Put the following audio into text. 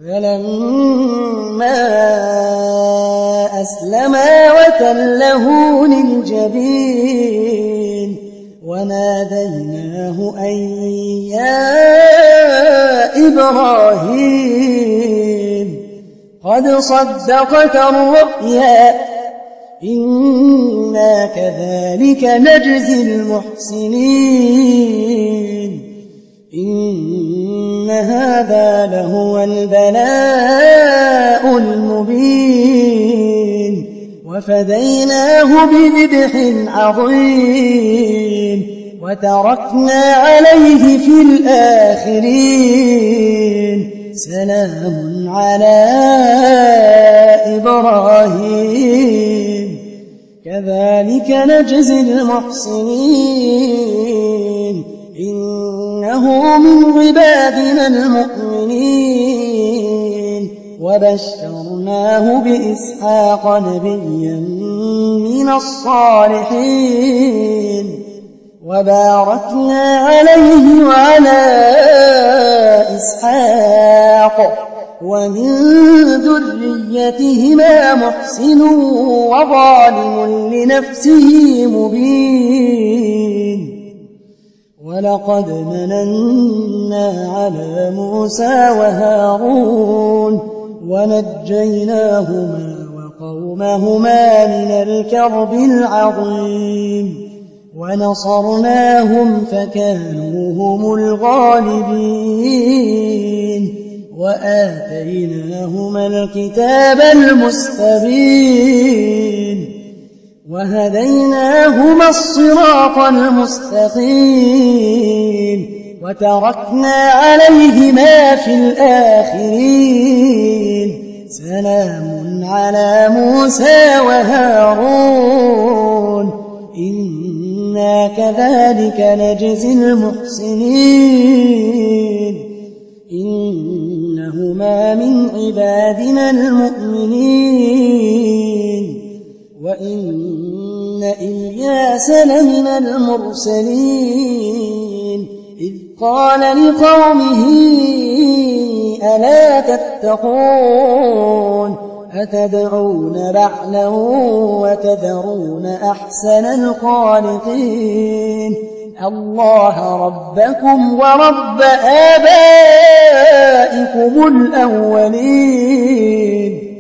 فلما أسلما وتله للجبين وناديناه أن يا إبراهيم قد صدقت الرؤيا إنا كذلك نجزي المحسنين إن هذا لهو البلاء المبين وفديناه بذبح عظيم وتركنا عليه في الآخرين سلام على إبراهيم كذلك نجزي المحسنين إنه من عبادنا المؤمنين وبشرناه بإسحاق نبيا من الصالحين وباركنا عليه وعلى إسحاق ومن ذريتهما محسن وظالم لنفسه مبين ولقد مننا على موسى وهارون ونجيناهما وقومهما من الكرب العظيم ونصرناهم فكانوا هم الغالبين وآتيناهما الكتاب المستبين وهديناهما الصراط المستقيم وتركنا عليهما في الآخرين سلام على موسى وهارون إنا كذلك نجزي المحسنين إنهما من عبادنا المؤمنين وإن إلياس لمن المرسلين إذ قال لقومه ألا تتقون أتدعون بعلا وتذرون أحسن الخالقين الله ربكم ورب آبائكم الأولين